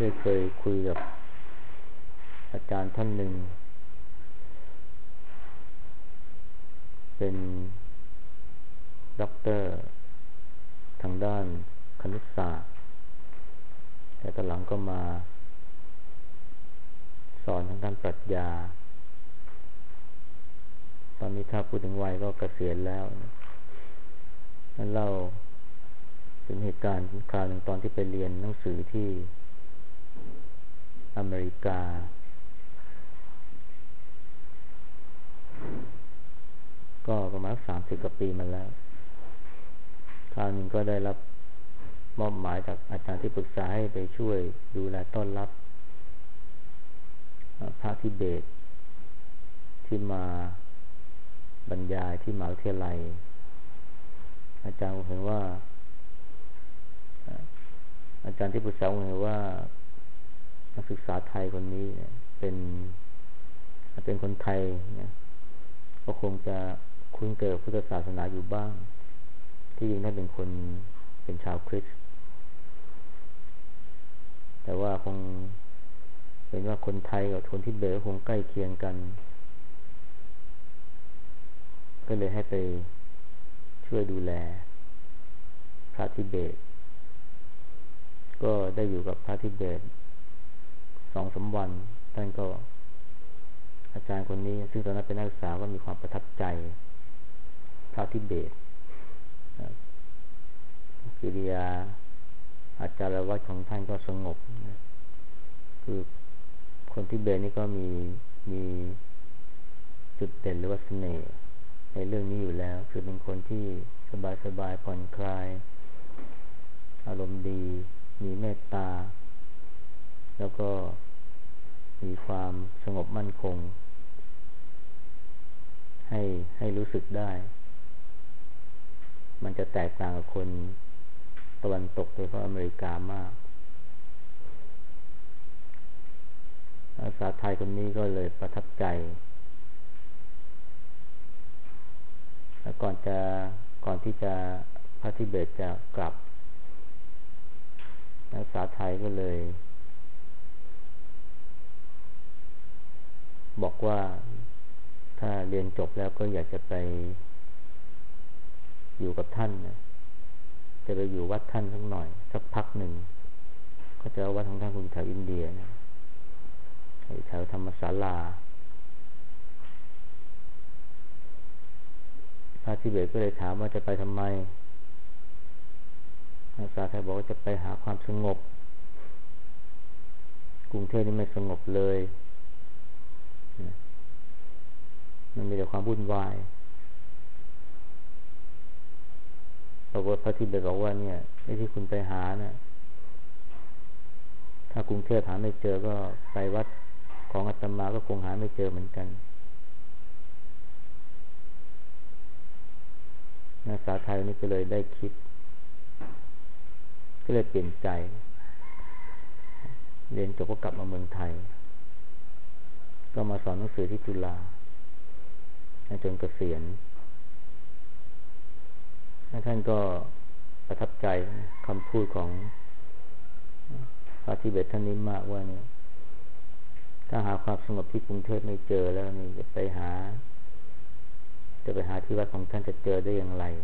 ได้เคยคุยกับอาจารย์ท่านหนึ่งเป็นด็อกเตอร์ทางด้านคณิตศาสตร์แต่ตอนหลังก็มาสอนทางด้านปรัชญาตอนนี้ถ้าพูดถึงวัยก็เกษียณแล้วนั่นเล่าถึงเหตุการณ์คราวหนึ่งตอนที่ไปเรียนหนังสือที่อเมริกาก็ประมาณ30 กว่าปีมาแล้วคราวหนึ่งก็ได้รับมอบหมายจากอาจารย์ที่ปรึกษาให้ไปช่วยดูแลต้อนรับพระทิเบตที่มาบรรยายที่มหาวิทยาลัยอาจารย์เห็นว่าอาจารย์ที่ปรึกษาเห็นว่านักศึกษาไทยคนนี้เป็นคนไทยเนี่ยก็คงจะคุ้นเคยกับพุทธศาสนาอยู่บ้างที่จริงท่านเป็นชาวคริสต์แต่ว่าคงเป็นว่าคนไทยกับคนทิเบตคงใกล้เคียงกันก็เลยให้ไปช่วยดูแลพระทิเบตก็ได้อยู่กับพระทิเบต2-3 วันท่านก็อาจารย์คนนี้ซึ่งตอนนั้นเป็นนักศึกษาก็มีความประทับใจพระทิเบตกิริยาอาจารย์วัดของท่านก็สงบคือคนทิเบตนี่ก็มีจุดเด่นหรือว่าเสน่ห์ในเรื่องนี้อยู่แล้วคือเป็นคนที่สบายผ่อนคลายอารมณ์ดีมีเมตตาแล้วก็มีความสงบมั่นคงให้รู้สึกได้มันจะแตกต่างกับคนตะวันตกโดยเฉพาะอเมริกามากภาษาไทยคนนี้ก็เลยประทับใจแล้วก่อนที่จะพระทิเบตจะกลับนักศึกษาไทยก็เลยบอกว่าถ้าเรียนจบแล้วก็อยากจะไปอยู่กับท่านจะไปอยู่วัดท่านสักหน่อยสักพักหนึ่งก็จะวัดของท่านคุณแถวอินเดียแถวธรรมศาลาพระทิเบตก็เลยถามว่าจะไปทำไมนักศึกษาไทยบอกว่าจะไปหาความสงบกรุงเทพนี่ไม่สงบเลยมันมีแต่ความวุ่นวายปรากฏพระทิเบตบอกว่าเนี่ยที่คุณไปหานะถ้ากรุงเทพหาไม่เจอก็ไปวัดของอาตมาก็คงหาไม่เจอเหมือนกันนักศึกษาไทยนี่ก็เลยได้คิดก็เลยเปลี่ยนใจเรียนจบก็กลับมาเมืองไทยก็มาสอนหนังสือที่จุฬาจนเกษียณท่านก็ประทับใจคำพูดของพระทิเบตท่านนี้มากว่าเนี่ยถ้าหาความสงบที่กรุงเทพไม่เจอแล้วนี่จะไปหาที่วัดของท่านจะเจอได้อย่างไร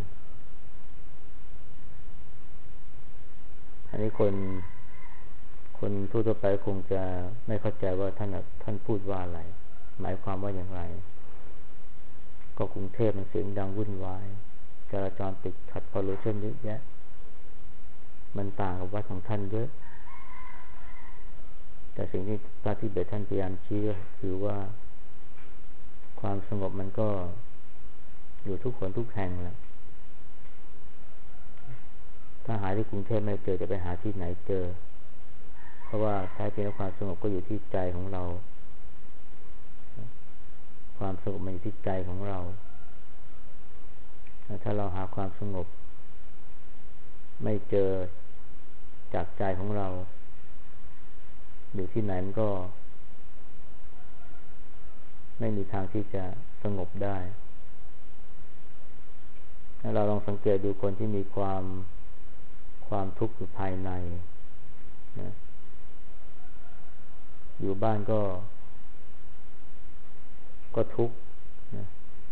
อันนี้คนทั่วไปคงจะไม่เข้าใจว่าท่านพูดว่าอะไรหมายความว่าอย่างไรก็กรุงเทพมันเสียงดังวุ่นวายจราจรติดขัดพอลูชันเยอะแยะมันต่างกับวัดของท่านเยอะแต่สิ่งที่พระทิเบตท่านพยายามชี้ก็คือว่าความสงบมันก็อยู่ทุกคนทุกแห่งแหละถ้าหาที่กรุงเทพไม่เจอจะไปหาที่ไหนเจอเพราะว่าแท้จริงแล้วความสงบก็อยู่ที่ใจของเราความสงบมันอยู่ที่ใจของเราถ้าเราหาความสงบไม่เจอจากใจของเราอยู่ที่ไหนมันก็ไม่มีทางที่จะสงบได้ถ้าเราลองสังเกตดูคนที่มีความทุกข์อยู่ภายในนะอยู่บ้านก็ทุกข์นะ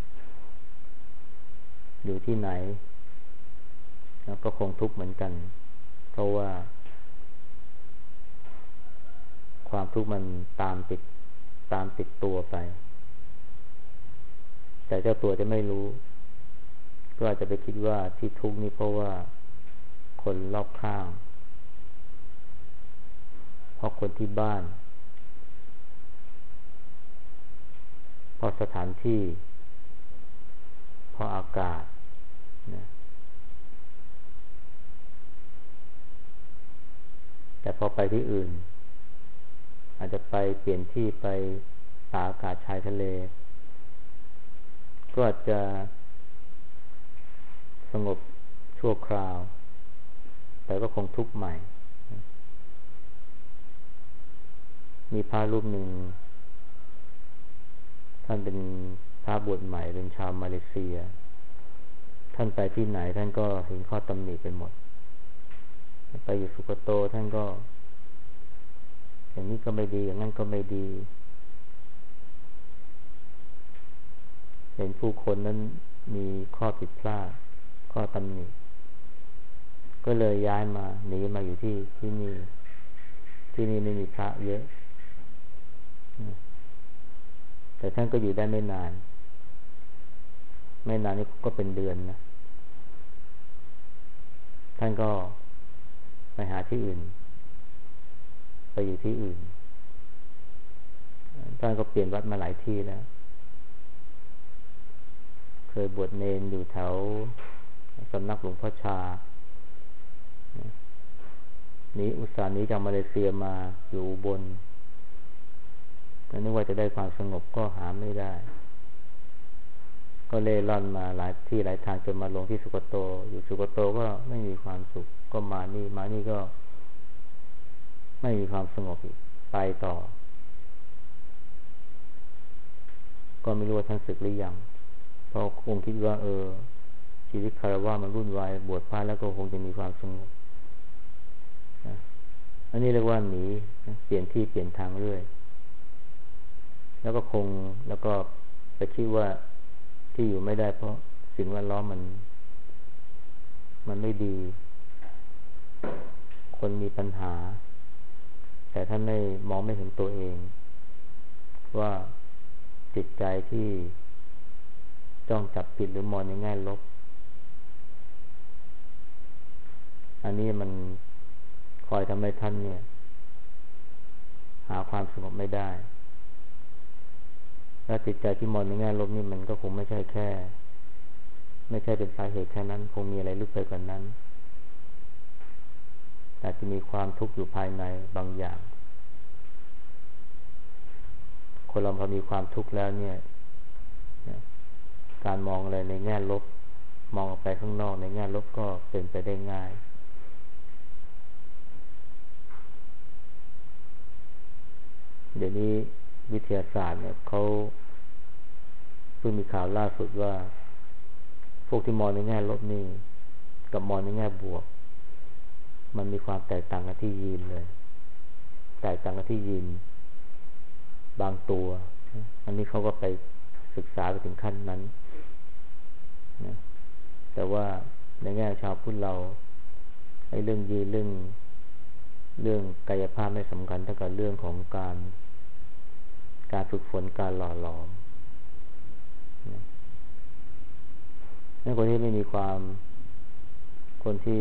อยู่ที่ไหนแล้วก็คงทุกข์เหมือนกันเพราะว่าความทุกข์มันตามติดตัวไปแต่เจ้าตัวจะไม่รู้ก็อาจจะไปคิดว่าที่ทุกข์นี่เพราะว่าคนรอบข้างเพราะคนที่บ้านเพราะสถานที่เพราะอากาศนะแต่พอไปที่อื่นอาจจะไปเปลี่ยนที่ไปตากอากาศชายทะเลก็อาจจะสงบชั่วคราวแต่ก็คงทุกข์ใหม่มีพระรูปหนึ่งท่านเป็นพระบวชใหม่เป็นชาวมาเลเซียท่านไปที่ไหนท่านก็เห็นข้อตำหนิไปหมดไปอยู่สุโขทัยท่านก็อย่างนี้ก็ไม่ดีอย่างนั้นก็ไม่ดีเห็นผู้คนนั้นมีข้อผิดพลาดข้อตำหนิก็เลยย้ายมาหนีมาอยู่ที่นี่ไม่มีพระเยอะแต่ท่านก็อยู่ได้ไม่นานนี่ก็เป็นเดือนนะท่านก็ไปหาที่อื่นไปอยู่ที่อื่นท่านก็เปลี่ยนวัดมาหลายที่แล้วเคยบวชเนนอยู่แถวสำนักหลวงพ่อชานี้อุตส่าห์นี้จากมาเลเซียมาอยู่อุบลนึกว่าจะได้ความสงบก็หาไม่ได้ก็เล่ร่อนมาหลายที่หลายทางจนมาลงที่สุโขทัยอยู่สุโขทัยก็ไม่มีความสุขก็มานี่ก็ไม่มีความสงบอีกไปต่อก็ไม่รู้ว่าท่านศึกหรือยังเพราะคงคิดว่าชีวิตคฤหัสถ์มันวุ่นวายบวชพระแล้วก็คงจะมีความสงบอันนี้เรียกว่าหนีเปลี่ยนที่เปลี่ยนทางเรื่อยแล้วก็ไปคิดว่าที่อยู่ไม่ได้เพราะสิ่งแวดล้อมมันไม่ดีคนมีปัญหาแต่ท่านมองไม่เห็นตัวเองว่าจิตใจที่จ้องจับผิดหรือมองในแง่ลบอันนี้มันคอยทำให้ท่านเนี่ยหาความสงบไม่ได้และจิตใจที่มองในแง่ลบนี่มันก็คงไม่ใช่เป็นสาเหตุแค่นั้นคงมีอะไรลึกไปกว่านั้นอาจจะมีความทุกข์อยู่ภายในบางอย่างคนเราพอมีความทุกข์แล้วเนี่ยการมองอะไรในแง่ลบมองออกไปข้างนอกในแง่ลบก็เป็นไปได้ง่ายเดี๋ยวนี้วิทยาศาสตร์เนี่ยเขาเพิ่งมีข่าวล่าสุดว่าพวกที่มองในแง่ลบนี่กับมองในแง่บวกมันมีความแตกต่างกันที่ยีนเลยแตกต่างกันที่ยีนบางตัวอันนี้เขาก็ไปศึกษาไปถึงขั้นนั้นนะแต่ว่าในแง่ชาวพุทธเราไอ้เรื่องยีนเรื่องกายภาพไม่สำคัญเท่ากับเรื่องของการฝึกฝนการหล่อหลอมนั่นคนที่ไม่มีความคนที่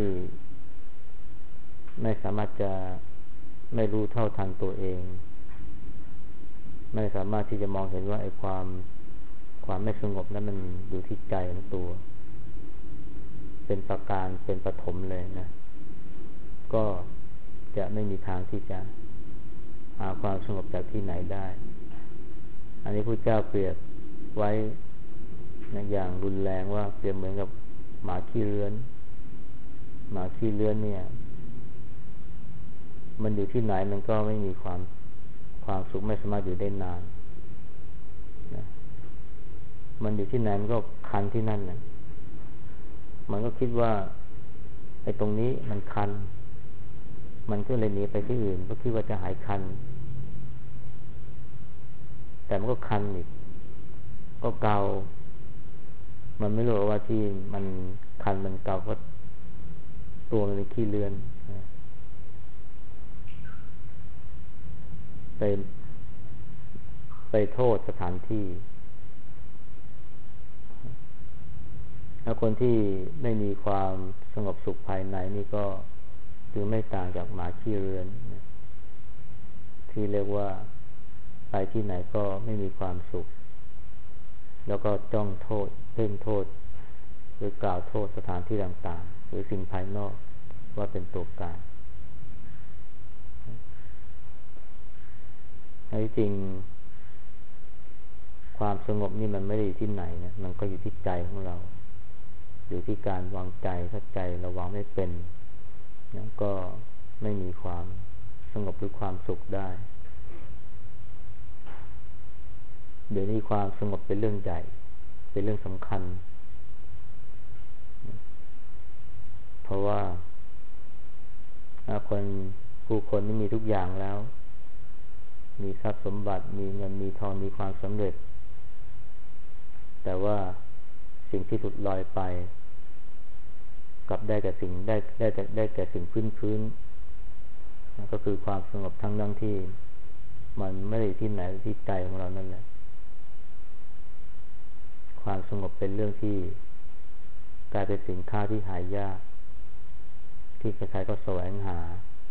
ไม่สามารถจะไม่รู้เท่าทันตัวเองไม่สามารถที่จะมองเห็นว่าไอ้ความไม่สงบนั้นมันอยู่ที่ใจของตัวเป็นประการเป็นปฐมเลยนะก็จะไม่มีทางที่จะหาความสงบจากที่ไหนได้อันนี้พระเจ้าเปรียบไว้นะอย่างรุนแรงว่าเปรียบเหมือนกับหมาขี้เลื้อนเนี่ยมันอยู่ที่ไหนมันก็ไม่มีความสุขไม่สามารถอยู่ได้นานนะมันอยู่ที่ไหนมันก็คันที่นั่นนะมันก็คิดว่าไอ้ตรงนี้มันคันมันก็เลยหนีไปที่อื่นก็คิดว่าจะหายคันแต่มันก็คันอีกก็เกามันไม่รู้ว่าที่มันคันมันเกาเพราะตัวมันเป็นขี้เลื่อนไปโทษสถานที่แล้วคนที่ไม่มีความสงบสุขภายในนี่ก็คือไม่ต่างจากหมาขี้เรือนที่เรียกว่าไปที่ไหนก็ไม่มีความสุขแล้วก็จ้องโทษเพ่งโทษหรือกล่าวโทษสถานที่ต่างๆหรือสิ่งภายนอกว่าเป็นตัวการในจริงความสงบนี่มันไม่ได้อยู่ที่ไหนนะมันก็อยู่ที่ใจของเราอยู่ที่การวางใจถ้าใจเราวางไม่เป็นนะก็ไม่มีความสงบหรือความสุขได้เดี๋ยวนี้ความสงบเป็นเรื่องใหญ่เป็นเรื่องสำคัญเพราะว่าผู้คนนี่มีทุกอย่างแล้วมีทรัพย์สมบัติมีเงินมีทองมีความสำเร็จแต่ว่าสิ่งที่สุดลอยไปกลับได้แก่สิ่งได้แก่สิ่งพื้นก็คือความสงบทั้งนั้นที่มันไม่ได้ที่ไหนที่ใจของเรานั่นแหละความสงบเป็นเรื่องที่กลายเป็นสินค้าที่หายากที่ใครๆก็แสวงหา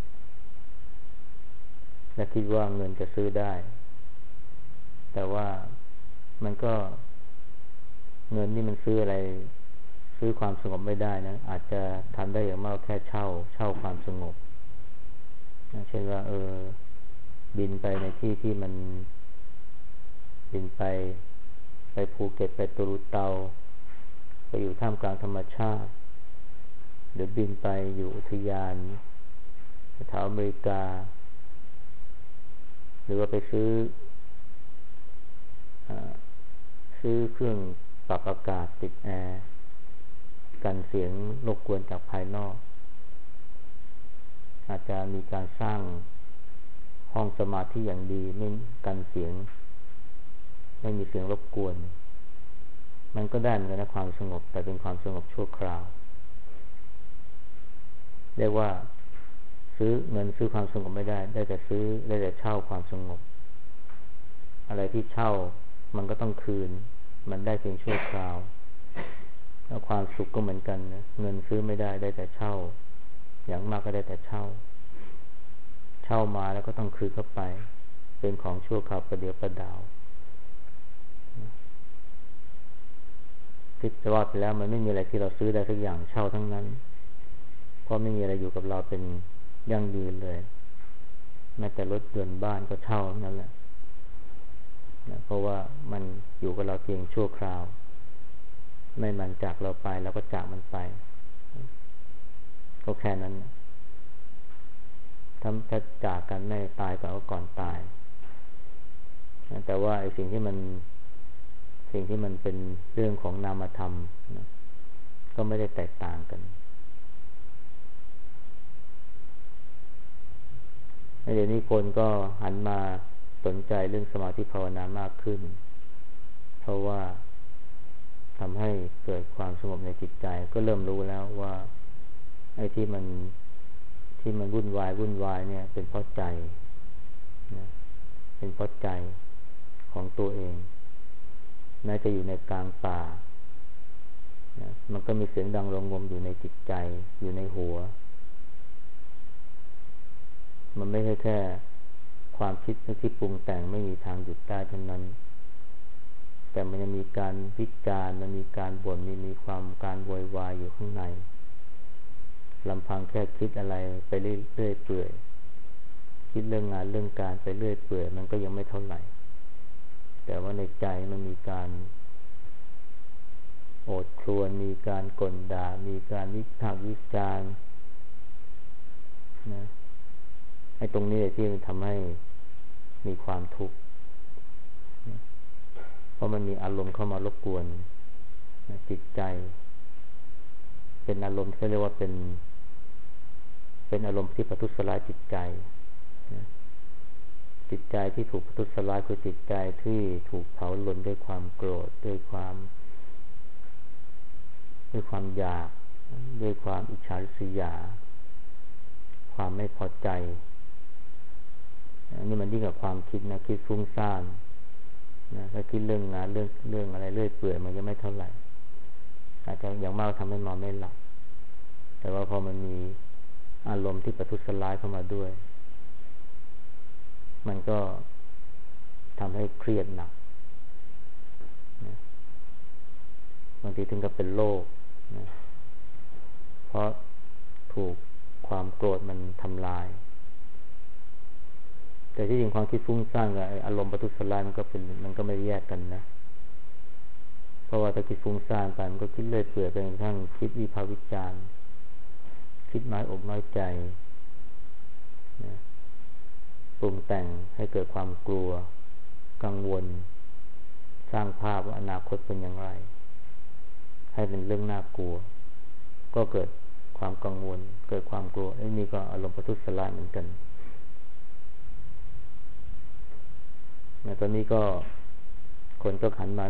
และคิดว่าเงินจะซื้อได้แต่ว่ามันก็เงินนี่มันซื้ออะไรซื้อความสงบไม่ได้นะอาจจะทำได้อย่างมากแค่เช่าความสงบเช่นว่าบินไปในที่ที่มันบินไปภูเก็ตไปตูรูเตาไปอยู่ท่ามกลางธรรมชาติหรือบินไปอยู่อุทยานแถวอเมริกาหรือว่าไปซื้อเครื่องปรับอากาศติดแอร์กันเสียงรบกวนจากภายนอกอาจจะมีการสร้างห้องสมาธิอย่างดีไม่กันเสียงไม่มีเสียงรบกวนมันก็ได้เหมือนกันนะความสงบแต่เป็นความสงบชั่วคราวเรียกว่าซื้อความสงบไม่ได้ได้แต่เช่าความสงบอะไรที่เช่ามันก็ต้องคืนมันได้เพียงชั่วคราวแล้วความสุขก็เหมือนกันนะเงินซื้อไม่ได้ได้แต่เช่าอย่างมากก็ได้แต่เช่ามาแล้วก็ต้องคืนเข้าไปเป็นของชั่วคราวประเดี๋ยวประดาวคิดว่าไปแล้วมันไม่มีอะไรที่เราซื้อได้ทุกอย่างเช่าทั้งนั้นเพราะไม่มีอะไรอยู่กับเราเป็นยั่งยืนเลยแม้แต่รถยนต์บ้านก็เช่านั่นแหละนะเพราะว่ามันอยู่กับเราเพียงชั่วคราวไม่มันจากเราไปเราก็จากมันไปก็แค่นั้นนะถ้าจากกันไม่ตายก็ก่อนตายนะแต่ว่าไอ้สิ่งที่มันเป็นเรื่องของนามธรรมนะก็ไม่ได้แตกต่างกันเดี๋ยวนี้คนก็หันมาสนใจเรื่องสมาธิภาวนามากขึ้นเพราะว่าทำให้เกิดความสงบในจิตใจก็เริ่มรู้แล้วว่าไอ้ที่มันวุ่นวายเนี่ยเป็นเพราะใจนะเป็นเพราะใจของตัวเองแม้จะอยู่ในกลางป่านะมันก็มีเสียงดังระงมอยู่ในจิตใจอยู่ในหัวมันไม่ใช่แค่ความคิดที่ปรุงแต่งไม่มีทางหยุดได้เท่านั้นแต่มันยังมีการวิจารณ์มันมีการบ่นมีความการโวยวายอยู่ข้างในลำพังแค่คิดอะไรไปเรื่อยเปื่อยคิดเรื่องงานเรื่องการไปเรื่อยเปื่อยมันก็ยังไม่เท่าไหร่แต่ว่าในใจมันมีการโอดครวญมีการก่นด่ามีการวิพากษ์วิจารณ์นะไอ้ตรงนี้ที่มันทำให้มีความทุกข์เพราะมันมีอารมณ์เข้ามารบกวนจิตใจเป็นอารมณ์ที่เรียกว่าเป็นอารมณ์ที่ประทุษร้ายจิตใจจิตใจที่ถูกประทุษร้ายคือจิตใจที่ถูกเผาลนด้วยความโกรธด้วยความอยากด้วยความอิจฉาริษยาความไม่พอใจอันนี้มันยิ่งกับความคิดนะคิดฟุ้งซ่านนะถ้าคิดเรื่องงานเรื่องอะไรเรื่อยเปื่อยมันยังไม่เท่าไหร่อาจจะอย่างมากทำให้นอนไม่หลับแต่ว่าพอมันมีอารมณ์ที่ประทุษร้ายเข้ามาด้วยมันก็ทำให้เครียดหนักนะบางทีถึงกับเป็นโรคนะเพราะถูกความโกรธมันทำลายแต่ที่จริงความคิดฟุ้งซ่านกับอารมณ์ประทุษร้ายมันก็ไม่แยกกันนะเพราะว่าถ้าคิดฟุ้งซ่านไปมันก็คิดเลื่อยเปื่อยไปจนกระทั่งคิดวิพากษ์วิจารณ์คิดน้อยอกน้อยใจนะปรุงแต่งให้เกิดความกลัวกังวลสร้างภาพว่าอนาคตเป็นอย่างไรให้เป็นเรื่องน่ากลัวก็เกิดความกังวลเกิดความกลัวนี่ก็อารมณ์ประทุษร้ายเหมือนกันตอนนี้ก็คนก็หันมา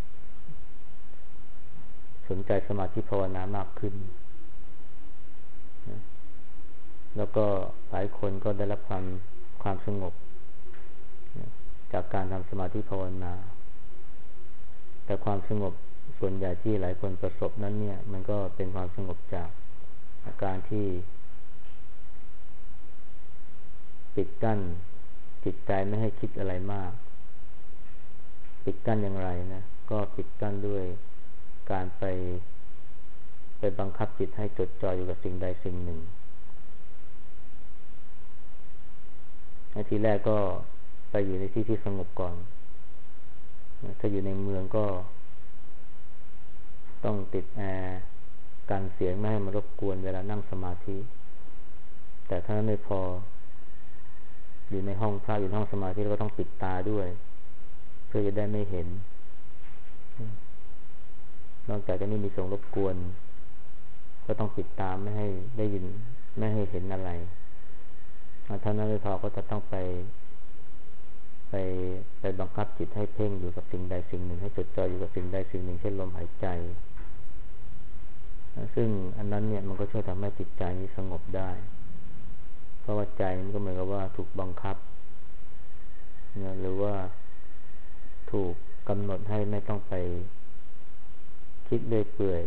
สนใจสมาธิภาวนามากขึ้นนะแล้วก็หลายคนก็ได้รับความสงบนะจากการทำสมาธิภาวนาแต่ความสงบส่วนใหญ่ที่หลายคนประสบนั้นเนี่ยมันก็เป็นความสงบจากอาการที่ปิดกั้นจิตใจไม่ให้คิดอะไรมากปิดกั้นอย่างไรนะก็ปิดกั้นด้วยการไปบังคับจิตให้จดจ่ออยู่กับสิ่งใดสิ่งหนึ่งทีแรกก็ไปอยู่ในที่ที่สงบก่อนถ้าอยู่ในเมืองก็ต้องติดแอร์กันเสียงไม่ให้มารบกวนเวลานั่งสมาธิแต่ถ้าไม่พออยู่ในห้องพระอยู่ในห้องสมาธิเราก็ต้องปิดตาด้วยเพื่อจะได้ไม่เห็นนอกจากจะไม่มีเสียงรบกวนก็ต้องปิดตาไม่ให้ได้ยินไม่ให้เห็นอะไรท่านนั้นไม่พอก็จะต้องไปบังคับจิตให้เพ่งอยู่กับสิ่งใดสิ่งหนึ่งให้จดจ่ออยู่กับสิ่งใดสิ่งหนึ่งเช่นลมหายใจซึ่งอันนั้นเนี่ยมันก็ช่วยทำให้จิตใจนี้สงบได้เพราะว่าใจมันก็เหมือนกับว่าถูกบังคับหรือว่าถูกกำหนดให้ไม่ต้องไปคิดเลื่อยเปื่อย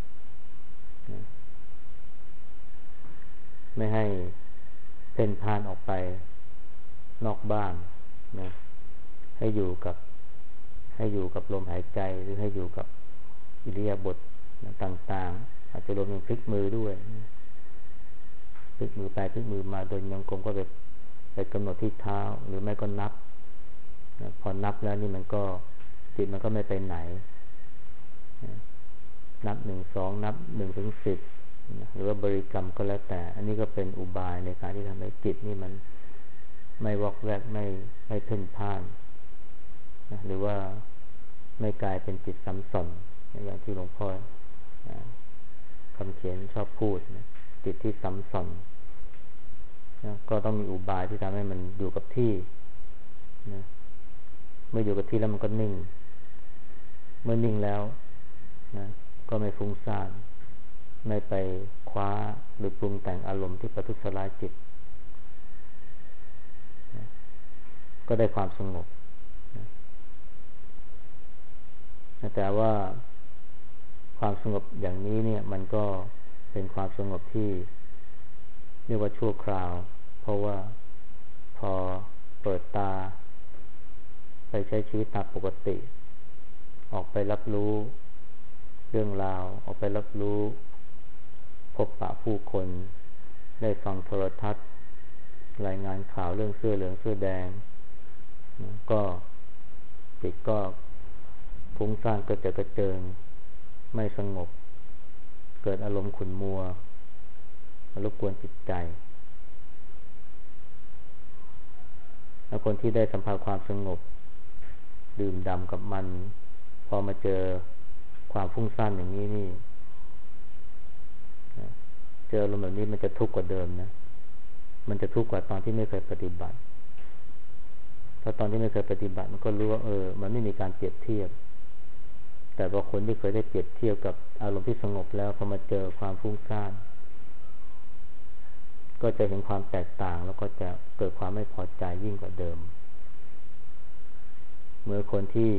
ไม่ให้เพ่นพ่านออกไปนอกบ้านนะให้อยู่กับลมหายใจหรือให้อยู่กับอิริยาบถต่างๆอาจจะรวมถึงพลิกมือด้วยพลิกมือไปพลิกมือมาโดยยังกลมก็ไปกำหนดที่เท้าหรือไม่ก็นับพอนับแล้วนี่มันก็จิตมันก็ไม่ไปไหนนับ1 2นับ1 ถึง 10หรือว่าบริกรรมก็แล้วแต่อันนี้ก็เป็นอุบายในการที่ทำให้จิตนี่มันไม่วอกแวกไม่เพ่นพ่านหรือว่าไม่กลายเป็นจิตซ้ำซ้อนอย่างที่หลวงพ่อคำเขียนชอบพูดจิตที่ซ้ำซ้อนก็ต้องมีอุบายที่ทำให้มันอยู่กับที่เมื่ออยู่กับที่แล้วมันก็นิ่งเมื่อนิ่งแล้วก็ไม่ฟุ้งซ่านไม่ไปคว้าหรือปรุงแต่งอารมณ์ที่ประทุษร้ายจิตก็ได้ความสงบแต่ว่าความสงบอย่างนี้เนี่ยมันก็เป็นความสงบที่เรียกว่าชั่วคราวเพราะว่าพอเปิดตาไปใช้ชีวิตตามปกติออกไปรับรู้เรื่องราวออกไปรับรู้พบปะผู้คนได้ฟังโทรทัศน์รายงานข่าวเรื่องเสื้อเหลืองเสื้อแดงก็จิตก็ฟุ้งซ่านก็จะกระเจิงไม่สงบเกิดอารมณ์ขุ่นมัวรบกวนจิตใจแล้วคนที่ได้สัมผัสความสงบดื่มด่ำกับมันพอมาเจอความฟุ้งซ่านอย่างนี้นี่เจออารมณ์แบบนี้มันจะทุกข์กว่าเดิมนะมันจะทุกข์กว่าตอนที่ไม่เคยปฏิบัติเพราะตอนที่ไม่เคยปฏิบัติมันก็รู้ว่ามันไม่มีการเปรียบเทียบแต่พอคนที่เคยได้เปรียบเทียบกับอารมณ์ที่สงบแล้วพอมาเจอความฟุ้งซ่านก็จะเห็นความแตกต่างแล้วก็จะเกิดความไม่พอใจยิ่งกว่าเดิมเมื่อคนที่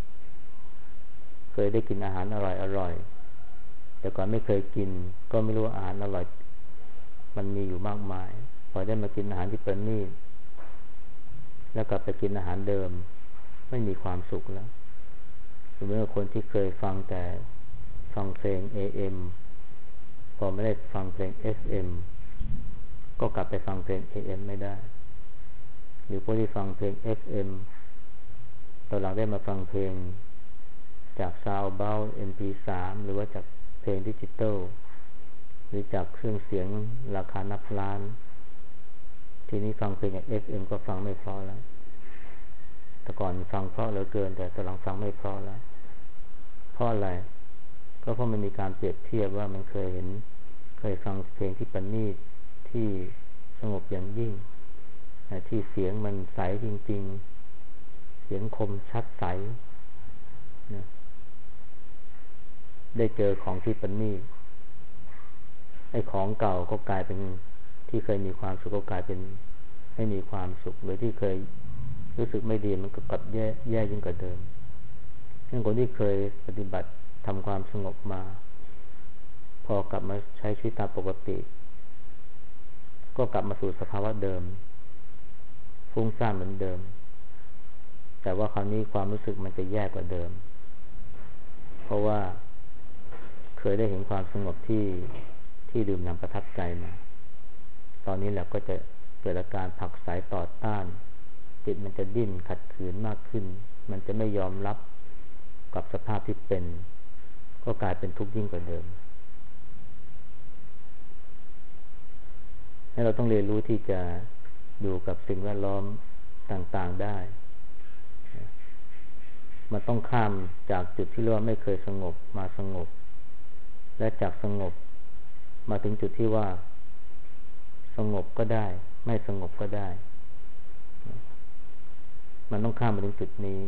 เคยได้กินอาหารอร่อยแต่ก่อนไม่เคยกินก็ไม่รู้ว่าอาหารอร่อยมันมีอยู่มากมายพอได้มากินอาหารที่ประณีตแล้วกลับไปกินอาหารเดิมไม่มีความสุขแล้วหรือเมื่อคนที่เคยฟังเพลง AM พอไม่ได้ฟังเพลง FM ก็กลับไปฟังเพลง AM ไม่ได้หรือพวกที่ฟังเพลง FM ตอนหลังได้มาฟังเพลงจาก SoundCloud MP3 หรือว่าจากเพลงดิจิตอลหรือจากเครื่องเสียงราคานับล้านทีนี้ฟังเพลงจาก FM ก็ฟังไม่เพราะแล้วแต่ก่อนฟังเพราะเหลือเกินแต่ตอนหลังฟังไม่เพราะแล้วเพราะอะไรก็เพราะมันมีการเปรียบเทียบว่ามันเคยฟังเพลงที่ประณีตที่สงบอย่างยิ่งที่เสียงมันใสจริงๆเสียงคมชัดใสนะได้เจอของที่ประณีตไอ้ของเก่าก็กลายเป็นที่เคยมีความสุขก็กลายเป็นไม่มีความสุขหรือที่เคยรู้สึกไม่ดีมันก็กลับแย่ยิ่งกว่าเดิมอย่างคนที่เคยปฏิบัติทำความสงบมาพอกลับมาใช้ชีวิตตามปกติก็กลับมาสู่สภาวะเดิมฟุ้งซ่านเหมือนเดิมแต่ว่าคราวนี้ความรู้สึกมันจะแย่กว่าเดิมเพราะว่าเคยได้เห็นความสงบที่ดื่มด่ำประทับใจมาตอนนี้แหละก็จะเกิดอาการผลักไสต่อต้านจิตมันจะดิ้นขัดขืนมากขึ้นมันจะไม่ยอมรับกับสภาพที่เป็นก็กลายเป็นทุกข์ยิ่งกว่าเดิมให้เราต้องเรียนรู้ที่จะอยู่กับสิ่งแวดล้อมต่างๆได้มันต้องข้ามจากจุดที่เราไม่เคยสงบมาสงบและจากสงบมาถึงจุดที่ว่าสงบก็ได้ไม่สงบก็ได้มันต้องข้ามมาถึงจุดนี้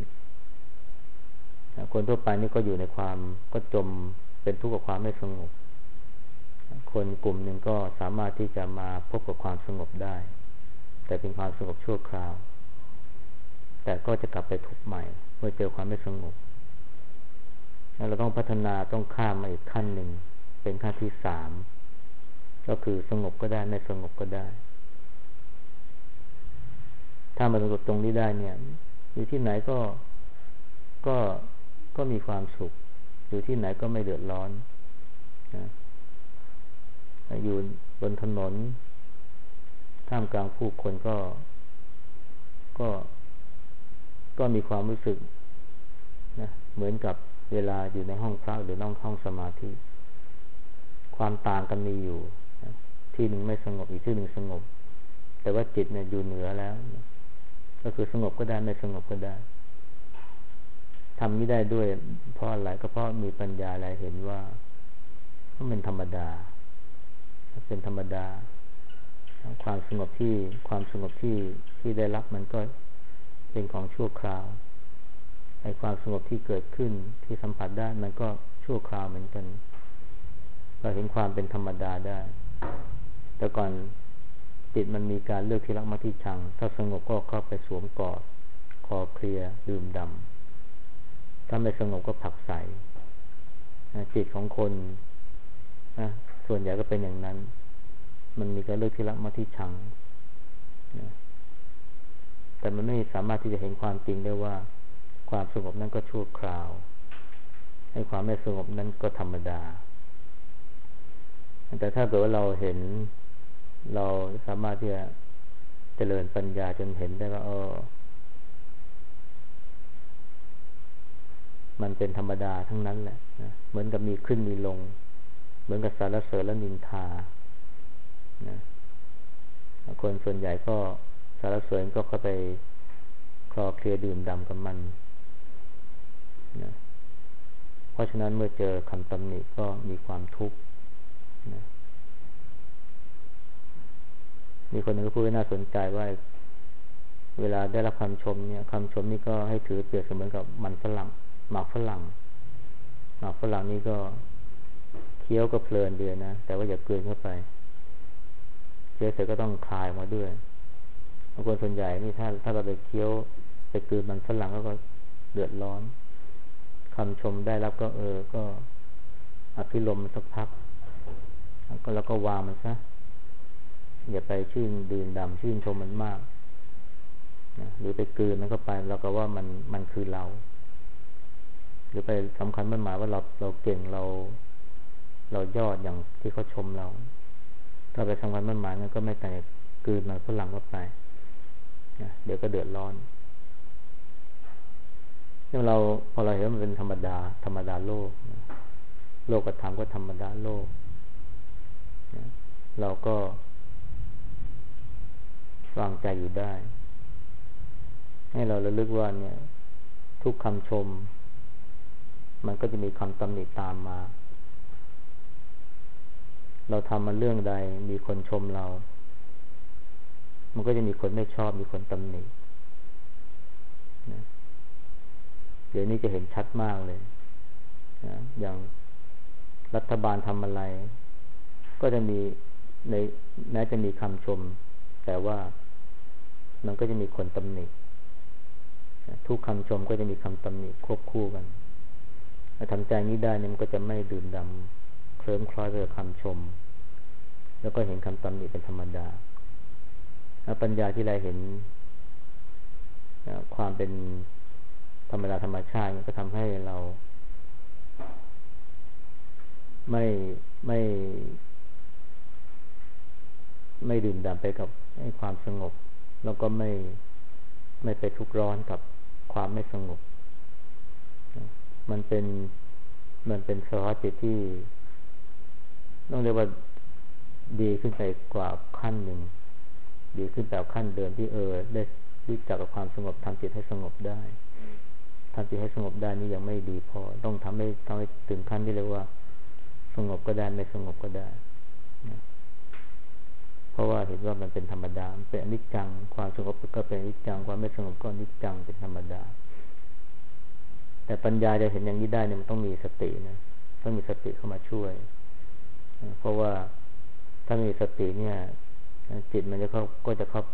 คนทั่วไปนี่ก็อยู่ในความก็จมเป็นทุกข์กับความไม่สงบคนกลุ่มหนึ่งก็สามารถที่จะมาพบกับความสงบได้แต่เป็นความสงบชั่วคราวแต่ก็จะกลับไปทุกข์ใหม่เมื่อเจอความไม่สงบเราต้องพัฒนาต้องข้ามมาอีกขั้นหนึ่งเป็นขั้นที่3ก็คือสงบก็ได้ไม่สงบก็ได้ถ้ามาถึงตรงนี้ได้เนี่ยอยู่ที่ไหนก็มีความสุขอยู่ที่ไหนก็ไม่เดือดร้อนนะอยู่บนถนนท่ามกลางผู้คนก็มีความรู้สึกนะเหมือนกับเวลาอยู่ในห้องพระหรือห้องสมาธิความต่างกันมีอยู่นะที่หนึ่งไม่สงบอีกที่หนึ่งสงบแต่ว่าจิตเนี่ยอยู่เหนือแล้วนะก็คือสงบก็ได้ไม่สงบก็ได้ทำไม่ได้ด้วยเพราะอะไรก็เพราะมีปัญญาอะไรเห็นว่ามันเป็นธรรมดาเป็นธรรมดาความสงบที่ได้รับมันก็เป็นของชั่วคราวไอ้ความสงบที่เกิดขึ้นที่สัมผัสได้มันก็ชั่วคราวเหมือนกันเราเห็นความเป็นธรรมดาได้แต่ก่อนจิตมันมีการเลือกที่รักมักที่ชังถ้าสงบก็เข้าไปสวมกอดคอเคลียดื่มด่ำถ้าไม่สงบก็ผลักไสจิตของคนนะส่วนใหญ่ก็เป็นอย่างนั้นมันมีการเลือกที่รักมักที่ชังนะแต่มันไม่สามารถที่จะเห็นความจริงได้ว่าความสงบนั้นก็ชั่วคราวให้ความไม่สงบนั้นก็ธรรมดาแต่ถ้าเกิดว่าเราเห็นเราสามารถที่จะเจริญปัญญาจนเห็นได้ว่ามันเป็นธรรมดาทั้งนั้นแหละนะเหมือนกับมีขึ้นมีลงเหมือนกับสรรเสริญและนินทานะคนส่วนใหญ่ก็สรรเสริญก็เข้าไปคลอเคลียดื่มด่ำกับมันนะเพราะฉะนั้นเมื่อเจอคำตำหนิก็มีความทุกข์นะมีคนหนึ่งก็พูดไว้น่าสนใจว่าเวลาได้รับคำชมเนี่ยคำชมนี่ก็ให้ถือเปรียบเสมือนกับมันฝรั่งหมากฝรั่งนี่ก็เคี้ยวก็เพลินดีนะแต่ว่าอย่ากลืนเข้าไปเคี้ยวเสร็จก็ต้องคายมาด้วยบางคนส่วนใหญ่นี่ถ้าเราไปเคี้ยวไปกลืนมันฝรั่งก็เดือดร้อนคำชมได้รับก็อภิรมย์สักพักแล้วก็วางมันซะอย่าไปชื่นดื่มด่ำชื่นชมมันมากนะหรือไปกลืนมันเข้าไปเราก็ว่ามันคือเราหรือไปสำคัญมั่นหมายว่าเราเก่งเรายอดอย่างที่เขาชมเราถ้าไปสำคัญมั่นหมายนั้นก็ไม่แต่กลืนมันฝรั่งเข้าไปนะเดี๋ยวก็เดือดร้อนพอเราเห็นว่ามันเป็นธรรมดาโลกนะโลกธรรมก็ธรรมดาโลกนะเราก็วางใจอยู่ได้ให้เราระลึกว่าเนี่ยทุกคำชมมันก็จะมีคำตำหนิตามมาเราทำมาเรื่องใดมีคนชมเรามันก็จะมีคนไม่ชอบมีคนตำหนินะเดี๋ยวนี้จะเห็นชัดมากเลยนะอย่างรัฐบาลทำอะไรก็จะมีแม้จะมีคำชมแต่ว่ามันก็จะมีคนตำหนิทุกคำชมก็จะมีคำตำหนิควบคู่กันถ้าทำใจนี้ได้เนี่ยมันก็จะไม่ดื่มด่ำเคลิ้มคล้อยไปกับคำชมแล้วก็เห็นคำตำหนิเป็นธรรมดาปัญญาที่เราเห็นความเป็นธรรมดาธรรมชาติก็ทำให้เราไม่ดื่มด่ำไปกับความสงบแล้วก็ไม่ไปทุกข์ร้อนกับความไม่สงบมันเป็นสภาวะจิตที่ต้องเรียกว่าดีขึ้นไปกว่าขั้นหนึ่งดีขึ้นแต่ขั้นเดิมที่ได้รู้จักกับความสงบทำจิตให้สงบได้ทำจิตให้สงบได้นี่ยังไม่ดีพอต้องทำให้ถึงขั้นที่เรียกว่าสงบก็ได้ไม่สงบก็ได้นะเพราะว่าเห็นว่ามันเป็นธรรมดาเป็นอนิจจังความสงบก็เป็นอนิจจังความไม่สงบก็อนิจจังเป็นธรรมดาแต่ปัญญาจะเห็นอย่างนี้ได้เนี่ยมันต้องมีสตินะต้องมีสติเข้ามาช่วยเพราะว่าถ้ามีสติเนี่ยจิตมันก็จะเข้าไป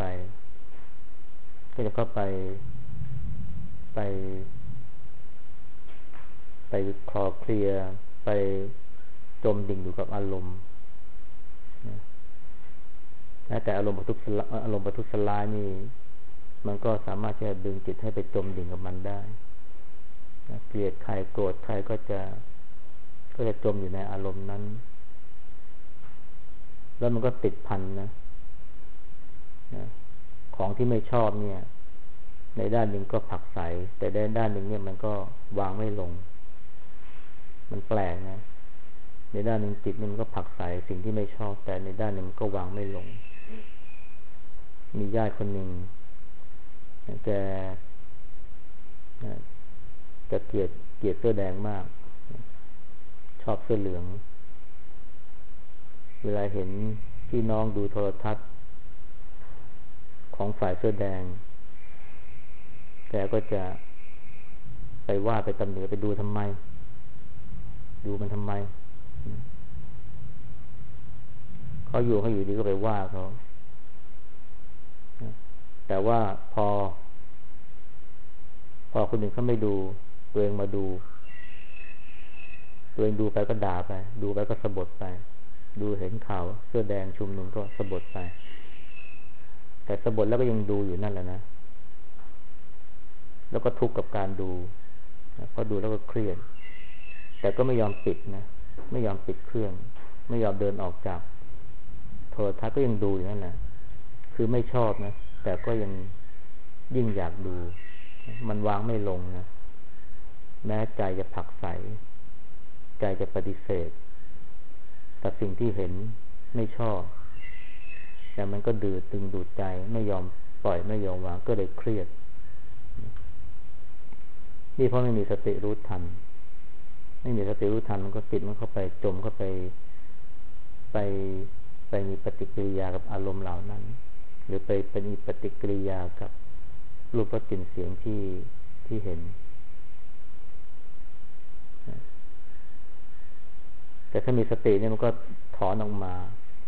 คลอเคลียไปจมดิ่งอยู่กับอารมณ์แต่อารมณ์ประทุษร้ายนี่มันก็สามารถจะดึงจิตให้ไปจมดิ่งกับมันได้เกลียดใครโกรธใครก็จะจมอยู่ในอารมณ์นั้นแล้วมันก็ติดพันนะของที่ไม่ชอบเนี่ยในด้านหนึ่งก็ผลักไสแต่ในด้านหนึ่งเนี่ยมันก็วางไม่ลงมันแปลกนะในด้านหนึ่งจิตมันก็ผลักไสสิ่งที่ไม่ชอบแต่ในด้านหนึ่งมันก็วางไม่ลงมีญาติคนหนึ่งแกเกลียดเสื้อแดงมากชอบเสื้อเหลืองเวลาเห็นพี่น้องดูโทรทัศน์ของฝ่ายเสื้อแดงแกก็จะไปว่าไปตำหนิไปดูทำไมดูมันทำไมเขาอยู่ดีก็ไปว่าเขาแต่ว่าพอคนอื่นเขาไม่ดูตัวเองมาดูตัวเองดูไปก็ด่าไปดูไปก็สะบดไปดูเห็นข่าวเสื้อแดงชุมนุมก็สะบดไปแต่สะบดแล้วก็ยังดูอยู่นั่นแหละนะแล้วก็ทุกข์กับการดูเพราะดูแล้วก็เครียดแต่ก็ไม่ยอมปิดนะไม่ยอมปิดเครื่องไม่ยอมเดินออกจากโทรทัศน์ก็ยังดูอยู่นั่นแหละคือไม่ชอบนะแต่ก็ยังยิ่งอยากดูมันวางไม่ลงนะแม้ใจจะผลักไสใจจะปฏิเสธแต่สิ่งที่เห็นไม่ชอบแต่มันก็ดึงดูดใจไม่ยอมปล่อยไม่ยอมวางก็เลยเครียดนี่เพราะไม่มีสติรู้ทันไม่มีสติรู้ทันมันก็ติดมันเข้าไปจมเข้าไปมีปฏิกิริยากับอารมณ์เหล่านั้นหรือไปมีปฏิกิริยากับรูปรสกลิ่นเสียงที่เห็นแต่ถ้ามีสติเนี่ยมันก็ถอนออกมา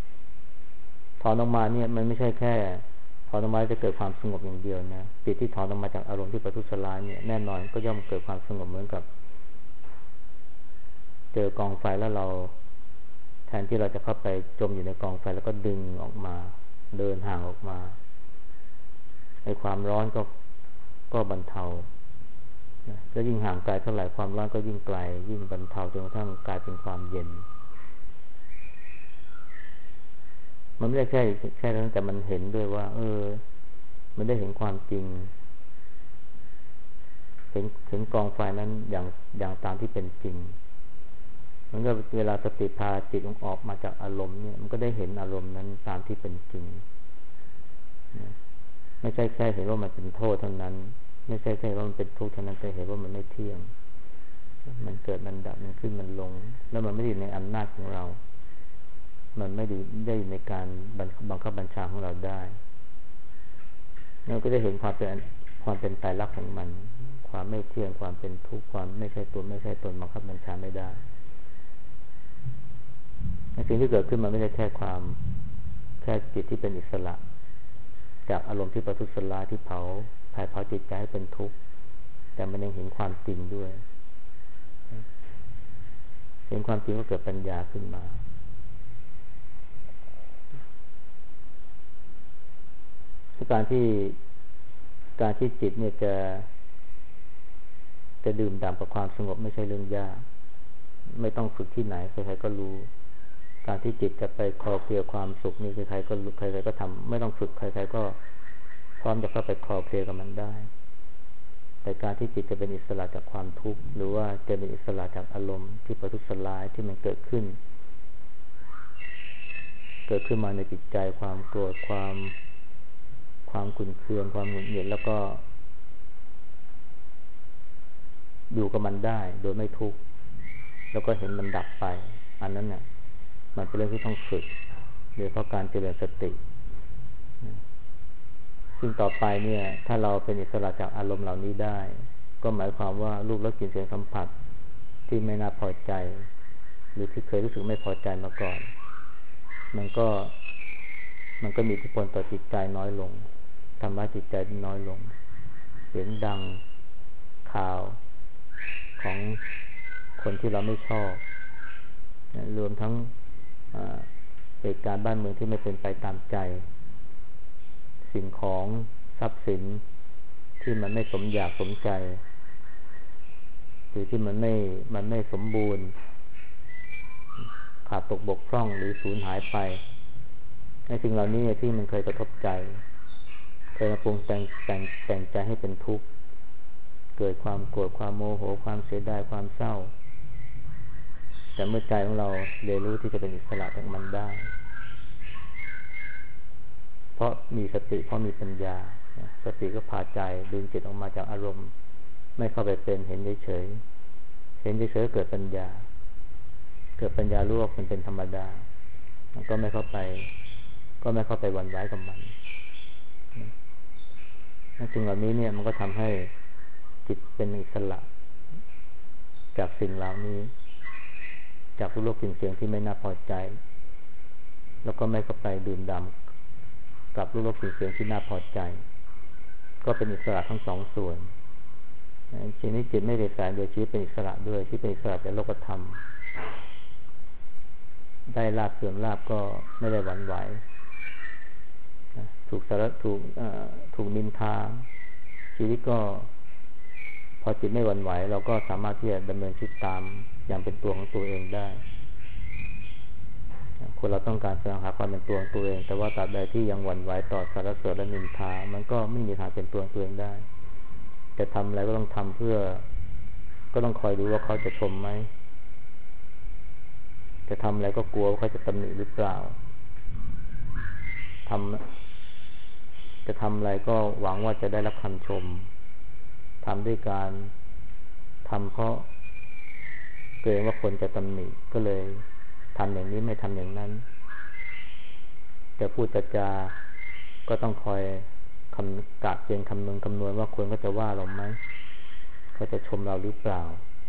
เนี่ยมันไม่ใช่แค่ถอนออกมาจะเกิดความสงบอย่างเดียวนะจิตที่ถอนออกมาจากอารมณ์ที่ประทุษร้ายเนี่ยแน่นอนก็ย่อมเกิดความสงบเหมือนกับเจอกองไฟแล้วเราแทนที่เราจะเข้าไปจมอยู่ในกองไฟแล้วก็ดึงออกมาเดินห่างออกมาไอ้ความร้อนก็บรรเทาแล้วยิ่งห่างไกลเท่าไหร่ความร้อนก็ยิ่งไกลยิ่งบรรเทาจนกระทั่งกลายเป็นความเย็นมันไม่ได้แค่นั้นแต่มันเห็นด้วยว่ามันได้เห็นความจริงเห็นกองไฟนั้นอย่างตามที่เป็นจริงมันก็เวลาสติพาจิตออกมาจากอารมณ์เนี่ยมันก็ได้เห็นอารมณ์นั้นตามที่เป็นจริงไม่ใช่แค่เห็นว่ามันเป็นโทษเท่านั้นไม่ใช่แค่ว่ามันเป็นทุกข์เท่านั้นแต่เห็นว่ามันไม่เที่ยงมันเกิดมันดับมันขึ้นมันลงแล้วมันไม่ได้อยู่ในอำนาจของเรามันไม่ได้อยู่ในการบังคับบัญชาของเราได้เราก็ได้เห็นความเป็นไตรลักษณ์ของมันความไม่เที่ยงความเป็นทุกข์ความไม่ใช่ตัวไม่ใช่ตนบังคับบัญชาไม่ได้สิ่งที่เกิดขึ้นมันไม่ใช่แค่จิตที่เป็นอิสระจากอารมณ์ที่ประทุษร้ายที่เผาจิตใจให้เป็นทุกข์แต่มันยังเห็นความจริงด้วยเห็นความจริงก็เกิดปัญญาขึ้นมาการที่จิตเนี่ยจะดื่มด่ำกับความสงบไม่ใช่เรื่องยากไม่ต้องฝึกที่ไหนใครๆก็รู้การที่จิตจะไปคลอเคลียความสุขนี่ใครๆก็รู้ใครๆก็ทำไม่ต้องฝึกใครๆก็พร้อมจะเข้าไปคลอเคลียกับมันได้แต่การที่จิตจะเป็นอิสระจากความทุกข์หรือว่าจะเป็นอิสระจากอารมณ์ที่ประทุษร้ายที่มันเกิดขึ้นมาในจิตใจความโกรธความขุ่นเคืองความหงุดหงิดแล้วก็อยู่กับมันได้โดยไม่ทุกข์แล้วก็เห็นมันดับไปอันนั้นเนี่ยมันเป็นเรื่องที่ต้องฝึกโดยเพราะการเจริญสติซึ่งต่อไปเนี่ยถ้าเราเป็นอิสระจากอารมณ์เหล่านี้ได้ก็หมายความว่ารูปรสกลิ่นเสียงสัมผัสที่ไม่น่าพอใจหรือที่เคยรู้สึกไม่พอใจมาก่อนมันก็มีอิทธิพลต่อจิตใจน้อยลงทำให้จิตใจน้อยลงเสียงดังข่าวของคนที่เราไม่ชอบรวมทั้งเหตุการณ์บ้านเมืองที่ไม่เป็นไปตามใจสิ่งของทรัพย์สินที่มันไม่สมอยากสมใจหรือที่มันไม่สมบูรณ์ขาดตกบกพร่องหรือสูญหายไปในสิ่งเหล่านี้ที่มันเคยกระทบใจเคยมาปรุงแต่งใจให้เป็นทุกข์เกิดความโกรธความโมโหความเสียดายความเศร้าแต่เมื่อใจของเราเรียนรู้ที่จะเป็นอิสระจากมันได้เพราะมีสติเพราะมีปัญญาสติก็พาใจดึงจิตออกมาจากอารมณ์ไม่เข้าไปเป็นเห็นเฉยเกิดปัญญารู้ว่ามันเป็นธรรมดาก็ไม่เข้าไปหวั่นไหวกับมันสิ่งเหล่านี้เนี่ยมันก็ทำให้จิตเป็นอิสระจากสิ่งเหล่านี้จากรูปรสกลิ่นเสียงที่ไม่น่าพอใจแล้วก็ไม่เข้าไปดื่มด่ำกับรูปรสกลิ่นเสียงที่น่าพอใจก็เป็นอิสระทั้งสองส่วนชีวิตจิตไม่ได้แฝงโดยชีวิตเป็นอิสระด้วยชีวิตเป็นอิสระจากโลกธรรมได้ลาภเสื่อมลาภก็ไม่ได้หวั่นไหวถูกนินทาชีวิตก็พอจิตไม่หวั่นไหวเราก็สามารถที่จะดำเนินชีวิตตามอย่างเป็นตัวของตัวเองได้คนเราต้องการแสวงหาความเป็นตัวของตัวเองแต่ว่าตราบใดที่ยังหวั่นไหวต่อสรรเสริญและนินทามันก็ไม่มีทางเป็นตัวของตัวเองได้จะทำอะไรก็ต้องทำเพื่อก็ต้องคอยดูว่าเขาจะชมไหมจะทำอะไรก็กลัวว่าเขาจะตำหนิหรือเปล่าจะทำอะไรก็หวังว่าจะได้รับคำชมทำด้วยการทำเพราะเกรงว่าคนจะตำหนิก็เลยทำอย่างนี้ไม่ทำอย่างนั้นจะพูดจะจาก็ต้องคอยคกะเกณฑ์คำนวณว่าคนก็จะว่าเราไหมเขาจะชมเราหรือเปล่า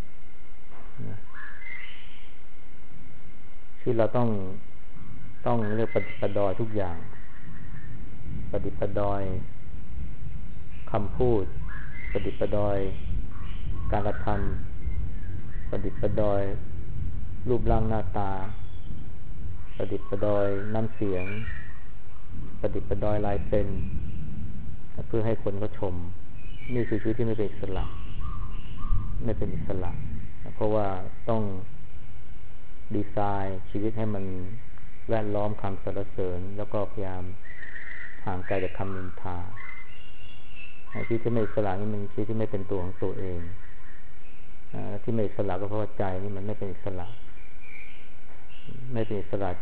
ที่เราต้องเรียกปฏิปดอยทุกอย่างปฏิปดอยคำพูดปฏิปดอยการกระทำปฏิปดอยรูปร่างหน้าตาปฏิปดอยน้ำเสียงปฏิปดอยลายเซ็นเพื่อให้คนก็ชมนี่คือชีวิตที่ไม่เป็นอิสระไม่เป็นอิสระเพราะว่าต้องดีไซน์ชีวิตให้มันแวดล้อมคำสรรเสริญแล้วก็พยายามห่างไกลจากคำนินทาชีวิตที่ไม่อิสระนี่มันชีวิตที่ไม่เป็นตัวของตัวเองที่ไม่อิสระก็เพราะว่าใจนี่มันไม่เป็นอิสระไม่เป็นอิสระ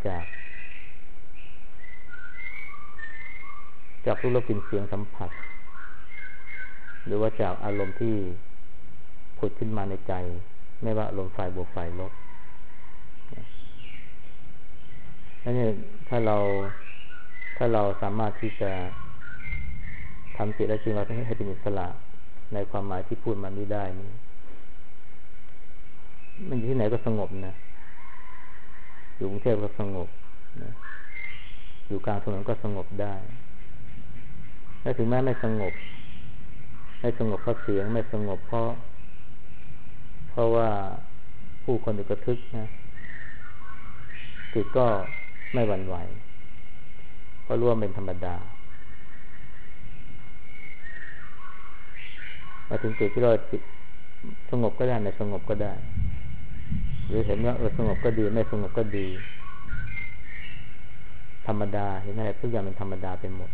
จากรูปรสกลิ่นเสียงสัมผัสหรือว่าจากอารมณ์ที่ผุดขึ้นมาในใจไม่ว่าอารมณ์ฝ่ายบวกฝ่ายลบแล้วเนี่ยถ้าเราสามารถที่จะทำจิตและจริงเราให้เป็นอิสระในความหมายที่พูดมานี้ได้นี่มันอยู่ที่ไหนก็สงบนะอยู่กรุงเทพก็สงบนะอยู่กลางถนนก็สงบได้และถึงแม้ไม่สงบเพราะเสียงไม่สงบเพราะว่าผู้คนอึกกระทึกนะจิตก็ไม่หวั่นไหวเพราะรู้ว่าเป็นธรรมดามาถึงจุดที่เราจิตสงบก็ได้ไม่สงบก็ได้หรือเห็นว่าสงบก็ดีไม่สงบก็ดีธรรมดาเห็นไหมทุกอย่างเป็นธรรมดาไปหมด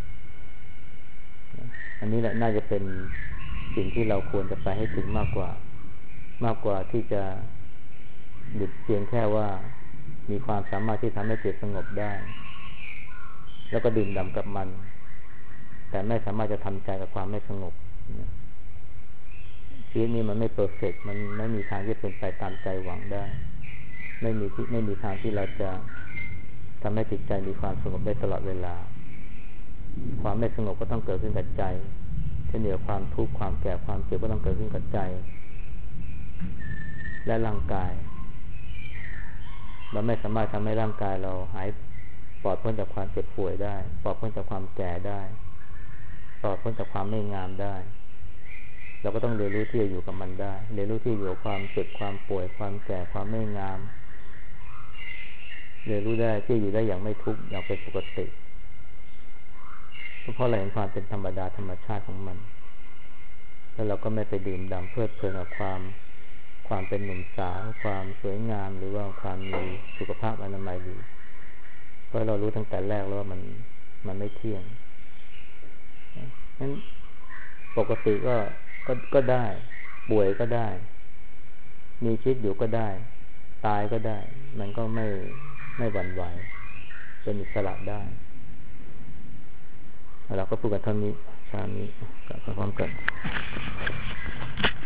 อันนี้แหละน่าจะเป็นสิ่งที่เราควรจะไปให้ถึงมากกว่าที่จะหยุดเพียงแค่ว่ามีความสามารถที่ทำให้จิตสงบได้แล้วก็ดื่มด่ำกับมันแต่ไม่สามารถจะทำใจกับความไม่สงบชีวิตนี้มันไม่เพอร์เฟกต์มันไม่มีทางที่จะเป็นไปตามใจหวังได้ไม่มีทางที่เราจะทำให้จิตใจมีความสงบได้ตลอดเวลาความไม่สงบก็ต้องเกิดขึ้นกับใจเช่นเดียวความทุกข์ความแก่ความเจ็บก็ต้องเกิดขึ้นกับใจและร่างกายเราไม่สามารถทำให้ร่างกายเราหายปลอดพ้นจากความเจ็บป่วยได้ปลอดพ้นจากความแก่ได้ปลอดพ้นจากความไม่งามได้เราก็ต้องเรียนรู้ที่จะอยู่กับมันได้เรียนรู้ที่อยู่กับความเจ็บความป่วยความแก่ความไม่งามเรียนรู้ได้ที่อยู่ได้อย่างไม่ทุกข์อย่างเป็นปกติเพราะเราเห็นความเป็นธรรมดาธรรมชาติของมันแล้วเราก็ไม่ไปดื่มด่ำเพลิดเพลินกับความเป็นหนุ่มสาวความสวยงามหรือว่าความมีสุขภาพอนามัยดีเพราะเรารู้ตั้งแต่แรกแล้วว่ามันไม่เที่ยงงั้นปกติก็ได้ป่วยก็ได้มีชีวิตอยู่ก็ได้ตายก็ได้มันก็ไม่หวั่นไหวเป็นอิสระได้เราก็พูดกันเท่านี้ชานี้กับพร้อมกัน